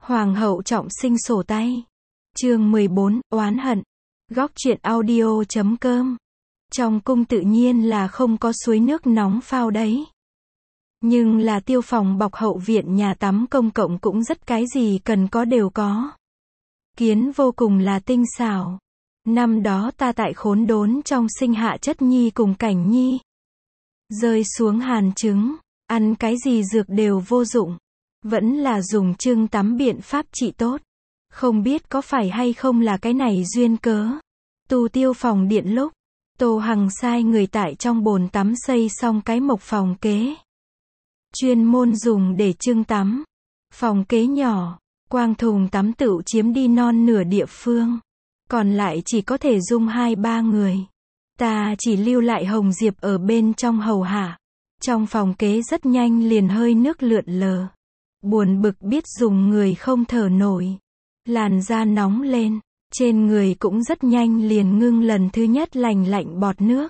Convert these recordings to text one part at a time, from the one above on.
Hoàng hậu trọng sinh sổ tay. Chương 14, oán hận. Góc truyện audio.com. Trong cung tự nhiên là không có suối nước nóng phao đấy. Nhưng là tiêu phòng bọc hậu viện nhà tắm công cộng cũng rất cái gì cần có đều có. Kiến vô cùng là tinh xảo. Năm đó ta tại khốn đốn trong sinh hạ chất nhi cùng cảnh nhi. Rơi xuống hàn chứng, ăn cái gì dược đều vô dụng. Vẫn là dùng chưng tắm biện pháp trị tốt. Không biết có phải hay không là cái này duyên cớ. Tu tiêu phòng điện lúc, Tô Hằng sai người tại trong bồn tắm xây xong cái mộc phòng kế. Chuyên môn dùng để chưng tắm. Phòng kế nhỏ, quang thùng tắm tựu chiếm đi non nửa địa phương. Còn lại chỉ có thể dung 2-3 người. Ta chỉ lưu lại Hồng Diệp ở bên trong hầu hạ. Trong phòng kế rất nhanh liền hơi nước lượn lờ. Buồn bực biết dùng người không thở nổi. Làn da nóng lên, trên người cũng rất nhanh liền ngưng lần thứ nhất lành lạnh bọt nước.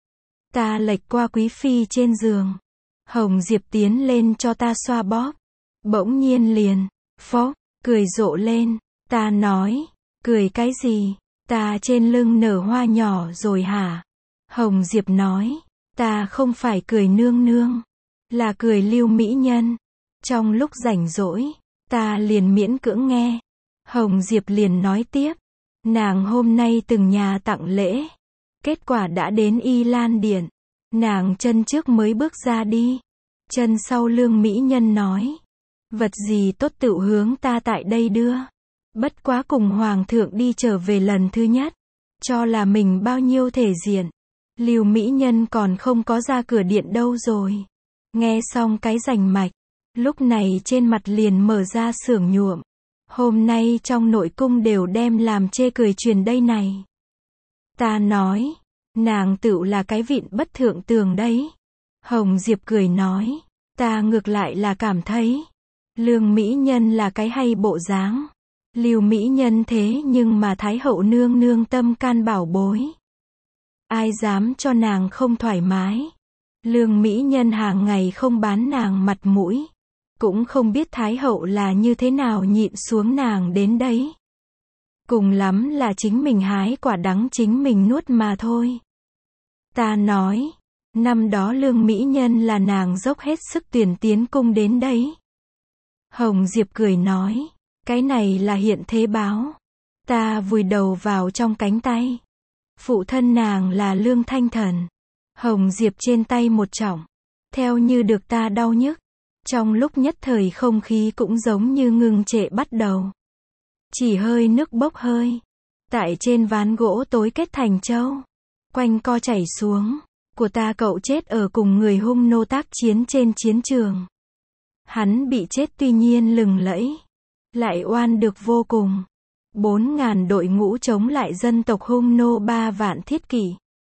Ta lệch qua quý phi trên giường. Hồng Diệp tiến lên cho ta xoa bóp. Bỗng nhiên liền, phó, cười rộ lên. Ta nói, cười cái gì? Ta trên lưng nở hoa nhỏ rồi hả? Hồng Diệp nói, ta không phải cười nương nương, là cười lưu mỹ nhân. Trong lúc rảnh rỗi, ta liền miễn cưỡng nghe. Hồng Diệp liền nói tiếp, nàng hôm nay từng nhà tặng lễ. Kết quả đã đến Y Lan Điện. Nàng chân trước mới bước ra đi. Chân sau lương mỹ nhân nói, vật gì tốt tựu hướng ta tại đây đưa. Bất quá cùng hoàng thượng đi trở về lần thứ nhất. Cho là mình bao nhiêu thể diện. Lưu mỹ nhân còn không có ra cửa điện đâu rồi. Nghe xong cái rành mạch. Lúc này trên mặt liền mở ra sưởng nhuộm. Hôm nay trong nội cung đều đem làm chê cười truyền đây này. Ta nói, nàng tựu là cái vịn bất thượng tường đấy. Hồng Diệp cười nói, ta ngược lại là cảm thấy, lương mỹ nhân là cái hay bộ dáng. Lưu mỹ nhân thế nhưng mà thái hậu nương nương tâm can bảo bối. Ai dám cho nàng không thoải mái. Lương mỹ nhân hàng ngày không bán nàng mặt mũi. Cũng không biết thái hậu là như thế nào nhịn xuống nàng đến đấy. Cùng lắm là chính mình hái quả đắng chính mình nuốt mà thôi. Ta nói, năm đó lương mỹ nhân là nàng dốc hết sức tuyển tiến cung đến đấy. Hồng Diệp cười nói, cái này là hiện thế báo. Ta vùi đầu vào trong cánh tay. Phụ thân nàng là Lương Thanh Thần. Hồng Diệp trên tay một trọng. Theo như được ta đau nhức. Trong lúc nhất thời không khí cũng giống như ngừng trệ bắt đầu. Chỉ hơi nước bốc hơi. Tại trên ván gỗ tối kết thành châu. Quanh co chảy xuống. Của ta cậu chết ở cùng người hung nô tác chiến trên chiến trường. Hắn bị chết tuy nhiên lừng lẫy. Lại oan được vô cùng. 4.000 đội ngũ chống lại dân tộc hung nô 3 vạn thiết kỷ.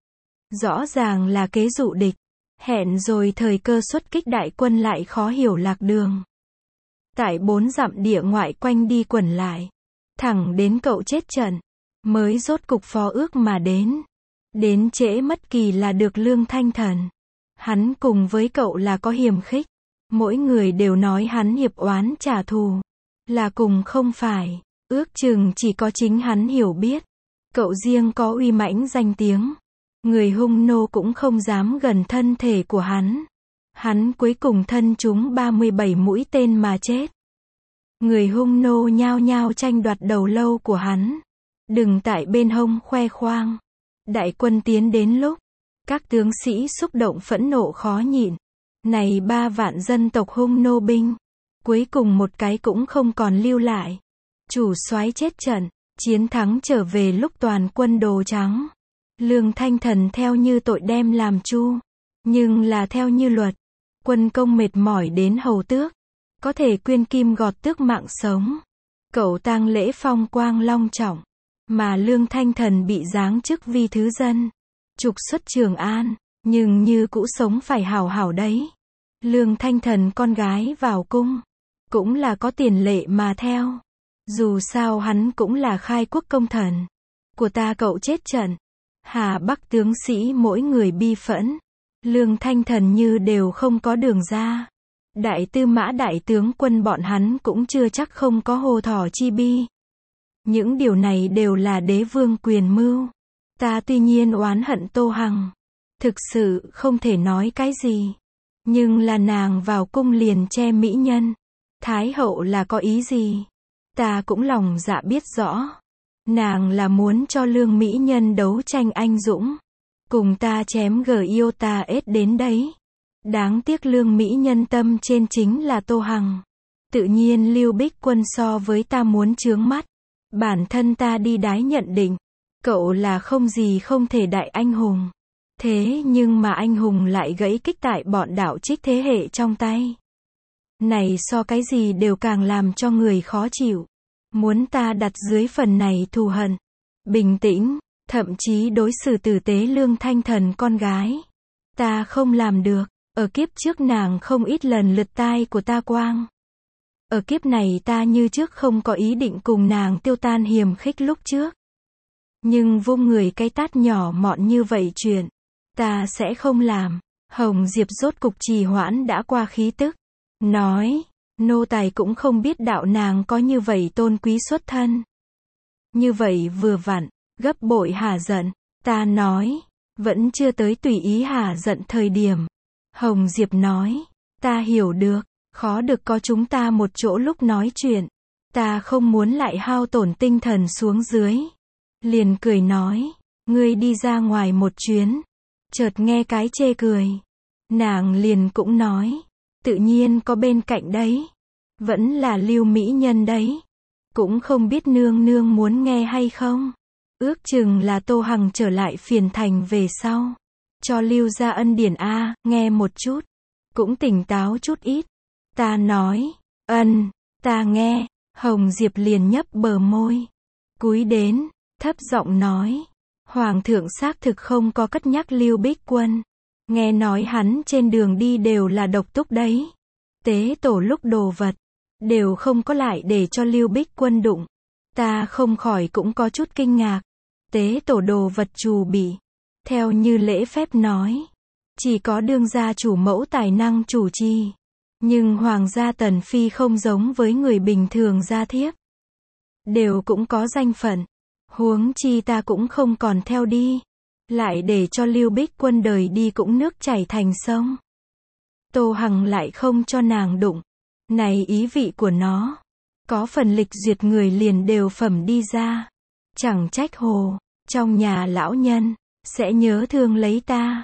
Rõ ràng là kế dụ địch. Hẹn rồi thời cơ xuất kích đại quân lại khó hiểu lạc đường. Tại 4 dặm địa ngoại quanh đi quẩn lại. Thẳng đến cậu chết trận. Mới rốt cục phó ước mà đến. Đến trễ mất kỳ là được Lương Thanh Thần. Hắn cùng với cậu là có hiềm khích. Mỗi người đều nói hắn hiệp oán trả thù. Là cùng không phải. Ước chừng chỉ có chính hắn hiểu biết. Cậu riêng có uy mãnh danh tiếng. Người hung nô cũng không dám gần thân thể của hắn. Hắn cuối cùng thân trúng 37 mũi tên mà chết. Người hung nô nhao nhao tranh đoạt đầu lâu của hắn. Đừng tại bên hông khoe khoang. Đại quân tiến đến lúc, các tướng sĩ xúc động phẫn nộ khó nhịn. Này 3 vạn dân tộc hung nô binh. Cuối cùng một cái cũng không còn lưu lại. Chủ soái chết trận, chiến thắng trở về lúc toàn quân đồ trắng. Lương Thanh Thần theo như tội đem làm chu. Nhưng là theo như luật. Quân công mệt mỏi đến hầu tước. Có thể quyên kim gọt tước mạng sống. Cậu tang lễ phong quang long trọng. Mà Lương Thanh Thần bị giáng chức vi thứ dân. Trục xuất Trường An. Nhưng như cũ sống phải hảo hảo đấy. Lương Thanh Thần con gái vào cung. Cũng là có tiền lệ mà theo. Dù sao hắn cũng là khai quốc công thần. Của ta cậu chết trận. Hà Bắc tướng sĩ mỗi người bi phẫn. Lương Thanh Thần như đều không có đường ra. Đại tư mã đại tướng quân bọn hắn cũng chưa chắc không có hồ thỏ chi bi. Những điều này đều là đế vương quyền mưu. Ta tuy nhiên oán hận Tô Hằng. Thực sự không thể nói cái gì. Nhưng là nàng vào cung liền che mỹ nhân. Thái hậu là có ý gì? Ta cũng lòng dạ biết rõ. Nàng là muốn cho lương mỹ nhân đấu tranh anh dũng. Cùng ta chém gờ yêu ta ết đến đấy. Đáng tiếc lương mỹ nhân tâm trên chính là Tô Hằng. Tự nhiên Lưu Bích Quân so với ta muốn chướng mắt. Bản thân ta đi đái nhận định. Cậu là không gì không thể đại anh hùng. Thế nhưng mà anh hùng lại gãy kích tại bọn đạo trích thế hệ trong tay. Này so cái gì đều càng làm cho người khó chịu. Muốn ta đặt dưới phần này thù hận. Bình tĩnh, thậm chí đối xử tử tế Lương Thanh Thần con gái. Ta không làm được. Ở kiếp trước nàng không ít lần lượt tai của ta quang. Ở kiếp này ta như trước không có ý định cùng nàng tiêu tan hiềm khích lúc trước. Nhưng vung người cái tát nhỏ mọn như vậy chuyện. Ta sẽ không làm. Hồng Diệp rốt cục trì hoãn đã qua khí tức. Nói, nô tài cũng không biết đạo nàng có như vậy tôn quý xuất thân. Như vậy vừa vặn, gấp bội hả giận. Ta nói, vẫn chưa tới tùy ý hả giận thời điểm. Hồng Diệp nói, ta hiểu được, khó được có chúng ta một chỗ lúc nói chuyện. Ta không muốn lại hao tổn tinh thần xuống dưới. Liền cười nói, ngươi đi ra ngoài một chuyến. Chợt nghe cái chê cười. Nàng liền cũng nói, tự nhiên có bên cạnh đấy. Vẫn là Lưu mỹ nhân đấy. Cũng không biết nương nương muốn nghe hay không. Ước chừng là Tô Hằng trở lại Phiền Thành về sau. Cho Lưu gia ân điển a, nghe một chút. Cũng tỉnh táo chút ít. Ta nói, ta nghe. Hồng Diệp liền nhấp bờ môi. Cúi đến, thấp giọng nói. Hoàng thượng xác thực không có cất nhắc Lưu Bích Quân. Nghe nói hắn trên đường đi đều là độc túc đấy. Tế tổ lúc đồ vật. Đều không có lại để cho Lưu Bích Quân đụng. Ta không khỏi cũng có chút kinh ngạc. Tế tổ đồ vật trù bị. Theo như lễ phép nói. Chỉ có đương gia chủ mẫu tài năng chủ trì. Nhưng Hoàng gia Tần Phi không giống với người bình thường gia thiếp. Đều cũng có danh phận. Huống chi ta cũng không còn theo đi. Lại để cho Lưu Bích Quân đời đi cũng nước chảy thành sông. Tô Hằng lại không cho nàng đụng. Này ý vị của nó. Có phần lịch duyệt người liền đều phẩm đi ra. Chẳng trách hồ. Trong nhà lão nhân. Sẽ nhớ thương lấy ta.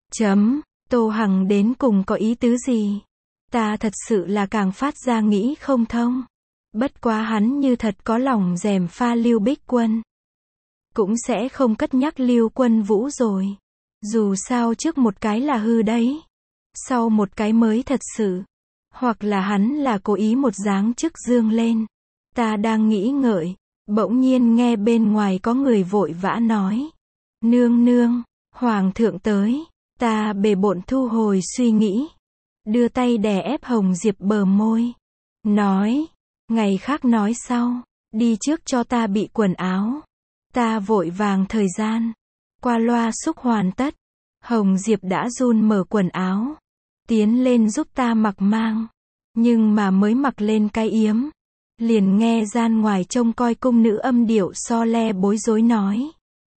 Tô Hằng đến cùng có ý tứ gì? Ta thật sự là càng phát ra nghĩ không thông. Bất quá hắn như thật có lòng dèm pha Lưu Bích Quân. Cũng sẽ không cất nhắc Lưu Quân Vũ rồi. Dù sao trước một cái là hư đấy. Sau một cái mới thật sự. Hoặc là hắn là cố ý một dáng chức dương lên. Ta đang nghĩ ngợi. Bỗng nhiên nghe bên ngoài có người vội vã nói. Nương nương, Hoàng thượng tới. Ta bề bộn thu hồi suy nghĩ. Đưa tay đè ép Hồng Diệp bờ môi. Nói. Ngày khác nói sau. Đi trước cho ta bị quần áo. Ta vội vàng thời gian. Qua loa xúc hoàn tất. Hồng Diệp đã run mở quần áo. Tiến lên giúp ta mặc mang. Nhưng mà mới mặc lên cái yếm. Liền nghe gian ngoài trông coi cung nữ âm điệu so le bối rối nói.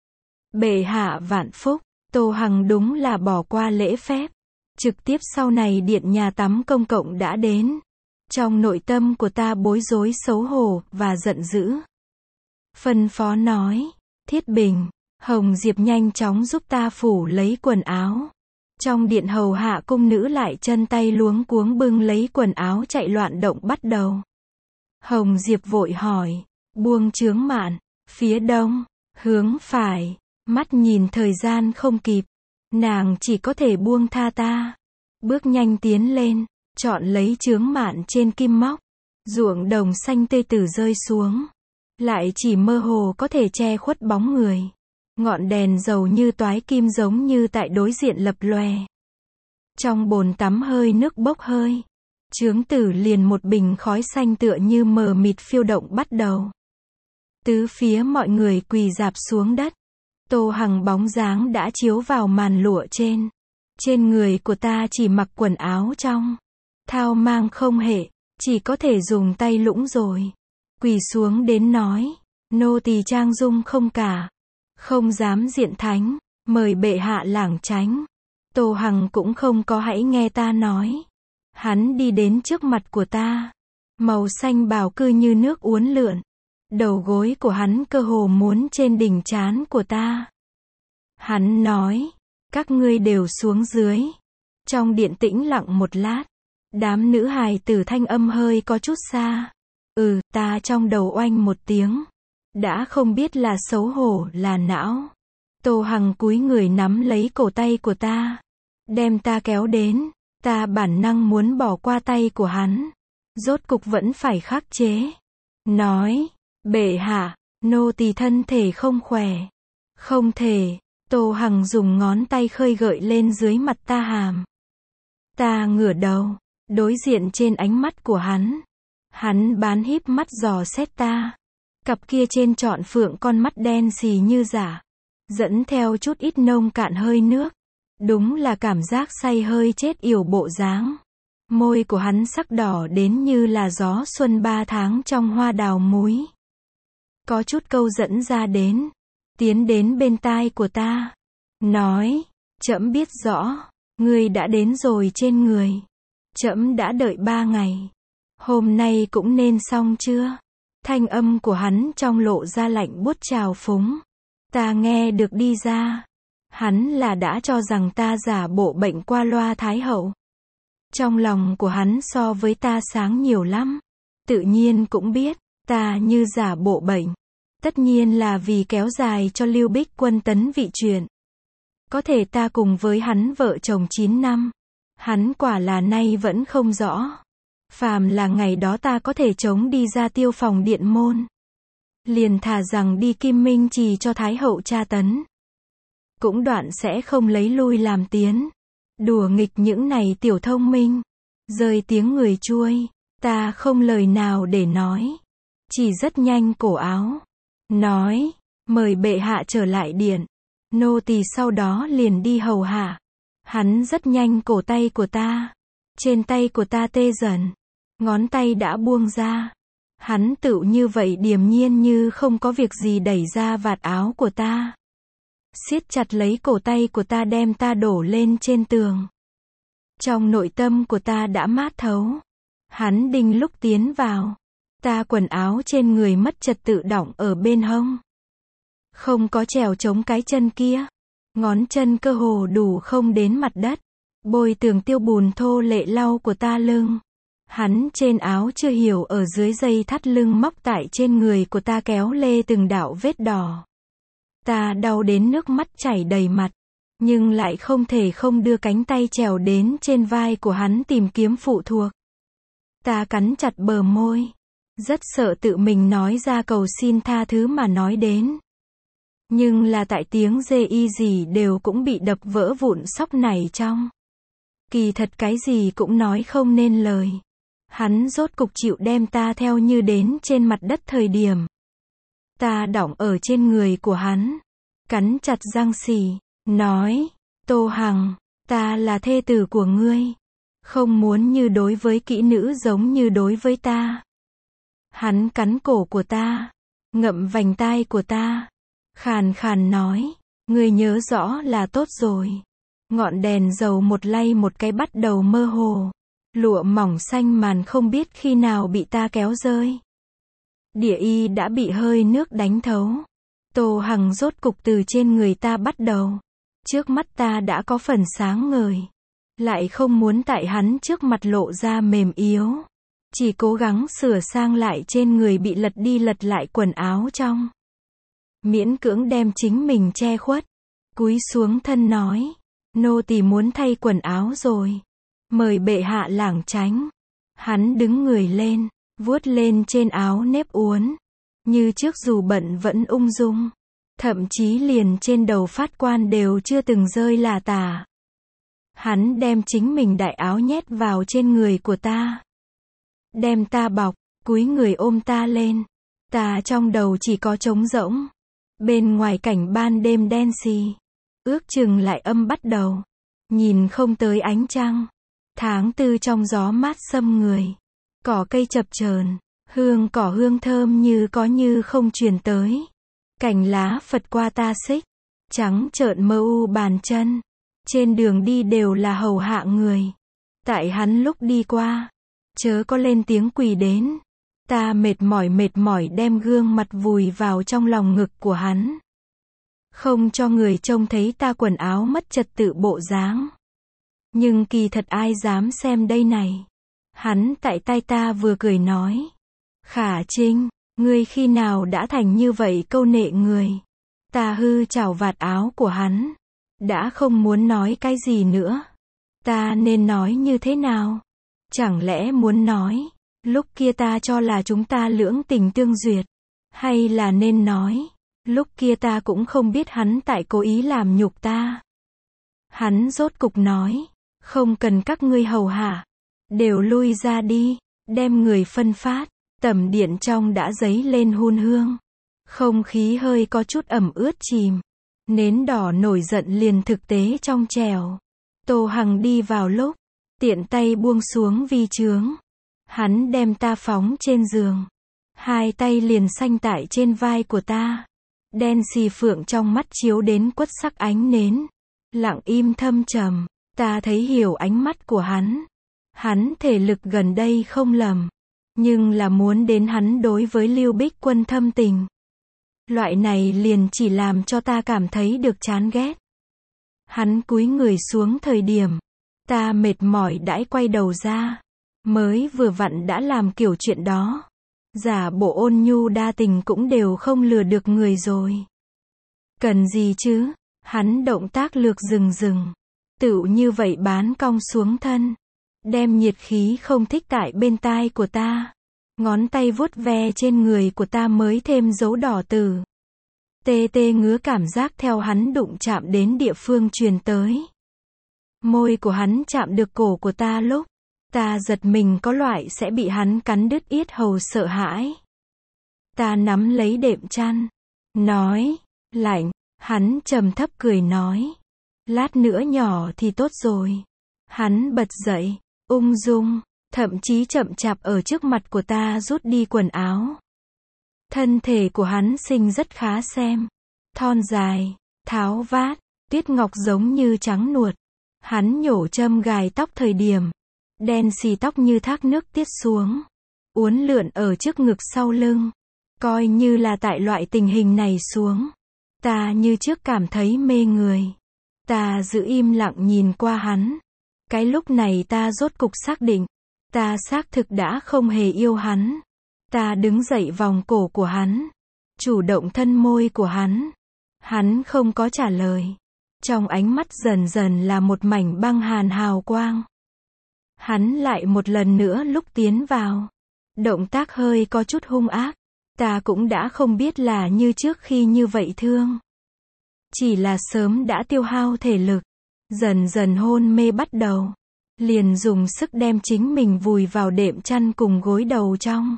Bệ hạ vạn phúc. Tô Hằng đúng là bỏ qua lễ phép. Trực tiếp sau này điện nhà tắm công cộng đã đến. Trong nội tâm của ta bối rối xấu hổ và giận dữ. Phân phó nói. Thiết Bình. Hồng Diệp nhanh chóng giúp ta phủ lấy quần áo. Trong điện hầu hạ cung nữ lại chân tay luống cuống bưng lấy quần áo chạy loạn động bắt đầu. Hồng Diệp vội hỏi. Buông chướng mạn. Phía đông. Hướng phải. Mắt nhìn thời gian không kịp. Nàng chỉ có thể buông tha ta. Bước nhanh tiến lên. Chọn lấy chướng mạn trên kim móc. Ruộng đồng xanh tươi tử rơi xuống. Lại chỉ mơ hồ có thể che khuất bóng người. Ngọn đèn dầu như toái kim giống như tại đối diện lập lòe. Trong bồn tắm hơi nước bốc hơi. Chướng tử liền một bình khói xanh tựa như mờ mịt phiêu động bắt đầu. Tứ phía mọi người quỳ rạp xuống đất. Tô Hằng bóng dáng đã chiếu vào màn lụa trên. Trên người của ta chỉ mặc quần áo trong. Thao mang không hệ, chỉ có thể dùng tay lũng rồi. Quỳ xuống đến nói, nô tỳ trang dung không cả, không dám diện thánh, mời bệ hạ lảng tránh. Tô Hằng cũng không có hãy nghe ta nói. Hắn đi đến trước mặt của ta. Màu xanh bào cứ như nước uốn lượn. Đầu gối của hắn cơ hồ muốn trên đỉnh trán của ta. Hắn nói, các ngươi đều xuống dưới. Trong điện tĩnh lặng một lát. Đám nữ hài tử thanh âm hơi có chút xa. Ta trong đầu oanh một tiếng. Đã không biết là xấu hổ là não. Tô Hằng cúi người nắm lấy cổ tay của ta. Đem ta kéo đến. Ta bản năng muốn bỏ qua tay của hắn. Rốt cục vẫn phải khắc chế. Nói, bệ hạ, nô tỳ thân thể không khỏe. Không thể. Tô Hằng dùng ngón tay khơi gợi lên dưới mặt ta hàm. Ta ngửa đầu, đối diện trên ánh mắt của hắn. Hắn bán híp mắt dò xét ta. Cặp kia trên trọn phượng con mắt đen xì như giả. Dẫn theo chút ít nông cạn hơi nước. Đúng là cảm giác say hơi chết yểu bộ dáng. Môi của hắn sắc đỏ đến như là gió xuân 3 tháng trong hoa đào múi. Có chút câu dẫn ra đến. Tiến đến bên tai của ta. Nói, trẫm biết rõ. Ngươi đã đến rồi trên người. Trẫm đã đợi 3 ngày. Hôm nay cũng nên xong chưa? Thanh âm của hắn trong lộ ra lạnh buốt trào phúng. Ta nghe được đi ra. Hắn là đã cho rằng ta giả bộ bệnh qua loa thái hậu. Trong lòng của hắn so với ta sáng nhiều lắm. Tự nhiên cũng biết, ta như giả bộ bệnh. Tất nhiên là vì kéo dài cho Lưu Bích Quân tấn vị chuyện. Có thể ta cùng với hắn vợ chồng 9 năm. Hắn quả là nay vẫn không rõ. Phàm là ngày đó ta có thể chống đi ra Tiêu Phòng điện môn. Liền thà rằng đi Kim Minh Trì cho Thái hậu tra tấn. Cũng đoạn sẽ không lấy lui làm tiến. Đùa nghịch những này tiểu thông minh. Rơi tiếng người chuôi. Ta không lời nào để nói. Chỉ rất nhanh cổ áo. Nói, mời bệ hạ trở lại điện. Nô tỳ sau đó liền đi hầu hạ. Hắn rất nhanh cổ tay của ta. Trên tay của ta tê dần. Ngón tay đã buông ra. Hắn tựu như vậy điềm nhiên như không có việc gì đẩy ra vạt áo của ta. Siết chặt lấy cổ tay của ta đem ta đổ lên trên tường. Trong nội tâm của ta đã mát thấu. Hắn đinh lúc tiến vào. Ta quần áo trên người mất trật tự đỏng ở bên hông. Không có trèo chống cái chân kia. Ngón chân cơ hồ đủ không đến mặt đất. Bôi tường tiêu bùn thô lệ lau của ta lưng. Hắn trên áo chưa hiểu ở dưới dây thắt lưng móc tại trên người của ta kéo lê từng đạo vết đỏ. Ta đau đến nước mắt chảy đầy mặt. Nhưng lại không thể không đưa cánh tay trèo đến trên vai của hắn tìm kiếm phụ thuộc. Ta cắn chặt bờ môi. Rất sợ tự mình nói ra cầu xin tha thứ mà nói đến. Nhưng là tại tiếng dê y gì đều cũng bị đập vỡ vụn sóc nảy trong. Kỳ thật cái gì cũng nói không nên lời. Hắn rốt cục chịu đem ta theo như đến trên mặt đất thời điểm. Ta đỏng ở trên người của hắn. Cắn chặt răng xì. Nói, Tô Hằng, ta là thê tử của ngươi. Không muốn như đối với kỹ nữ giống như đối với ta. Hắn cắn cổ của ta. Ngậm vành tai của ta. Khàn khàn nói, ngươi nhớ rõ là tốt rồi. Ngọn đèn dầu một lay một cái bắt đầu mơ hồ. Lụa mỏng xanh màn không biết khi nào bị ta kéo rơi. Địa y đã bị hơi nước đánh thấu. Tô Hằng rốt cục từ trên người ta bắt đầu. Trước mắt ta đã có phần sáng ngời. Lại không muốn tại hắn trước mặt lộ ra mềm yếu. Chỉ cố gắng sửa sang lại trên người bị lật đi lật lại quần áo trong. Miễn cưỡng đem chính mình che khuất. Cúi xuống thân nói. Nô tỳ muốn thay quần áo rồi. Mời bệ hạ lảng tránh. Hắn đứng người lên. Vuốt lên trên áo nếp uốn. Như trước dù bận vẫn ung dung. Thậm chí liền trên đầu phát quan đều chưa từng rơi là tả. Hắn đem chính mình đại áo nhét vào trên người của ta. Đem ta bọc, cúi người ôm ta lên. Ta trong đầu chỉ có trống rỗng. Bên ngoài cảnh ban đêm đen xì. Ước chừng lại âm bắt đầu. Nhìn không tới ánh trăng. Tháng tư trong gió mát xâm người. Cỏ cây chập chờn, hương cỏ hương thơm như có như không truyền tới. Cành lá phật qua ta xích, trắng trợn mơ u bàn chân. Trên đường đi đều là hầu hạ người. Tại hắn lúc đi qua, chớ có lên tiếng quỳ đến. Ta mệt mỏi đem gương mặt vùi vào trong lòng ngực của hắn. Không cho người trông thấy ta quần áo mất trật tự bộ dáng. Nhưng kỳ thật ai dám xem đây này. Hắn tại tai ta vừa cười nói. Khả Trinh, ngươi khi nào đã thành như vậy câu nệ người. Ta hư chảo vạt áo của hắn. Đã không muốn nói cái gì nữa. Ta nên nói như thế nào? Chẳng lẽ muốn nói, lúc kia ta cho là chúng ta lưỡng tình tương duyệt. Hay là nên nói, lúc kia ta cũng không biết hắn tại cố ý làm nhục ta. Hắn rốt cục nói, không cần các ngươi hầu hạ. Đều lui ra đi, đem người phân phát. Tầm điện trong đã dấy lên hun hương. Không khí hơi có chút ẩm ướt chìm. Nến đỏ nổi giận liền thực tế trong trèo. Tô Hằng đi vào lúc, tiện tay buông xuống vi chướng. Hắn đem ta phóng trên giường. Hai tay liền xanh tại trên vai của ta. Đen xì phượng trong mắt chiếu đến quất sắc ánh nến. Lặng im thâm trầm, ta thấy hiểu ánh mắt của hắn. Hắn thể lực gần đây không lầm. Nhưng là muốn đến hắn đối với Lưu Bích Quân thâm tình. Loại này liền chỉ làm cho ta cảm thấy được chán ghét. Hắn cúi người xuống thời điểm, ta mệt mỏi đãi quay đầu ra. Mới vừa vặn đã làm kiểu chuyện đó. Giả bộ ôn nhu đa tình cũng đều không lừa được người rồi. Cần gì chứ? Hắn động tác lược rừng. Tựu như vậy bán cong xuống thân. Đem nhiệt khí không thích tại bên tai của ta. Ngón tay vuốt ve trên người của ta mới thêm dấu đỏ tử. Tê tê ngứa cảm giác theo hắn đụng chạm đến địa phương truyền tới. Môi của hắn chạm được cổ của ta lúc. Ta giật mình có loại sẽ bị hắn cắn đứt yết hầu sợ hãi. Ta nắm lấy đệm chăn. Nói, lạnh. Hắn trầm thấp cười nói. Lát nữa nhỏ thì tốt rồi. Hắn bật dậy, ung dung, thậm chí chậm chạp ở trước mặt của ta rút đi quần áo. Thân thể của hắn xinh rất khá xem. Thon dài, tháo vát, tuyết ngọc giống như trắng nuột. Hắn nhổ châm gài tóc thời điểm. Đen xì tóc như thác nước tiết xuống. Uốn lượn ở trước ngực sau lưng. Coi như là tại loại tình hình này xuống. Ta như trước cảm thấy mê người. Ta giữ im lặng nhìn qua hắn. Cái lúc này ta rốt cục xác định. Ta xác thực đã không hề yêu hắn. Ta đứng dậy vòng cổ của hắn. Chủ động thân môi của hắn. Hắn không có trả lời. Trong ánh mắt dần dần là một mảnh băng hàn hào quang. Hắn lại một lần nữa lúc tiến vào. Động tác hơi có chút hung ác. Ta cũng đã không biết là như trước khi như vậy thương. Chỉ là sớm đã tiêu hao thể lực. Dần dần hôn mê bắt đầu. Liền dùng sức đem chính mình vùi vào đệm chăn cùng gối đầu trong.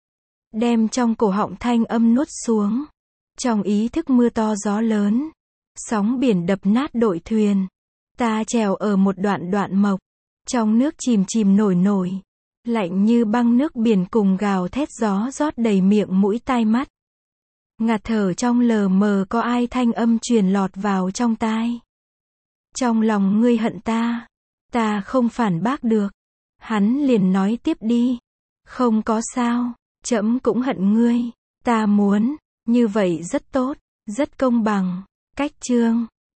Đem trong cổ họng thanh âm nuốt xuống. Trong ý thức mưa to gió lớn. Sóng biển đập nát đội thuyền. Ta trèo ở một đoạn mộc. Trong nước chìm nổi. Lạnh như băng nước biển cùng gào thét gió rót đầy miệng mũi tai mắt. Ngạt thở trong lờ mờ có ai thanh âm truyền lọt vào trong tai. Trong lòng ngươi hận ta. Ta không phản bác được. Hắn liền nói tiếp đi. Không có sao. Trẫm cũng hận ngươi. Ta muốn. Như vậy rất tốt. Rất công bằng. Cách chương.